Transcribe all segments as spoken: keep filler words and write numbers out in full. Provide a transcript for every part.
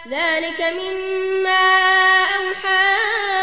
ذلك مما أوحى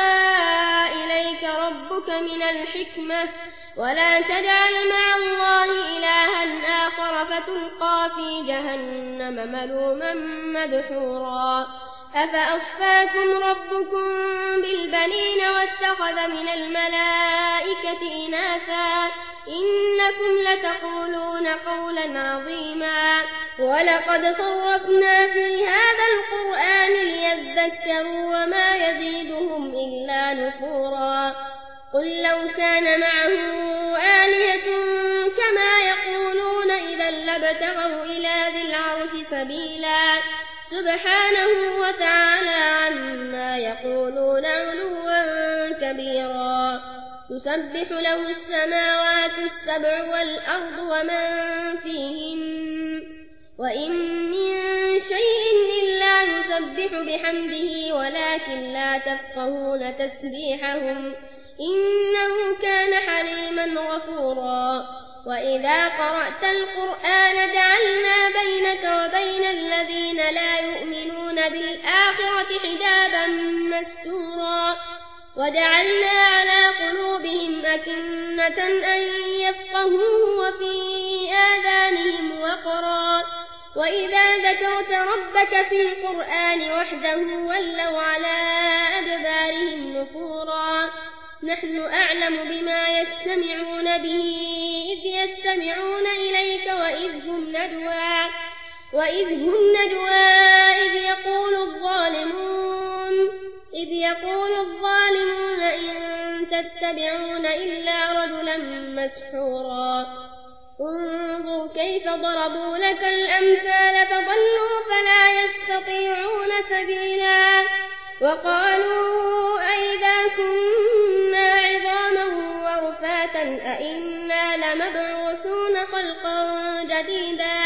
إليك ربك من الحكمة ولا تجعل مع الله إلها آخر فتلقى في جهنم ملوما مدحورا أفأصفاكم ربكم بالبنين واتخذ من الملائكة إناثا إنكم لتقولون قولا عظيما ولقد صرفنا في هذا القرآن ليذكروا وما يزيدهم إلا نفورا قل لو كان معه آلهة كما يقولون إذا لابتغوا إلى ذي العرش سبيلا سبحانه وتعالى عما يقولون علوا كبيرا تسبح له السماوات السبع والأرض ومن فيهن وإن من شيء إلا يسبح بحمده ولكن لا تفقهون تسبيحهم إنه كان حليما غفورا وإذا قرأت القرآن جعلنا بينك وبين الذين لا يؤمنون بالآخرة حجابا مستورا وجعلنا على قلوبهم أكنة أن يفقهوه وفي آذانهم وقرا وإذا ذكرت ربك في القرآن وحده ولوا على أدبارهم نفورا نحن أعلم بما يستمعون به إذ يستمعون إليك وإذ هم نجوى وإذ هم نجوى إذ يقول الظالمون إذ يقول الظالمون إن تتبعون إلا رجلا مسحورا انظر كيف ضربوا لك الأمثال فضلوا فلا يستطيعون سبيلا وقالوا أئذا كنا عظاما ورفاتا أئنا لمبعوثون خلقا جديدا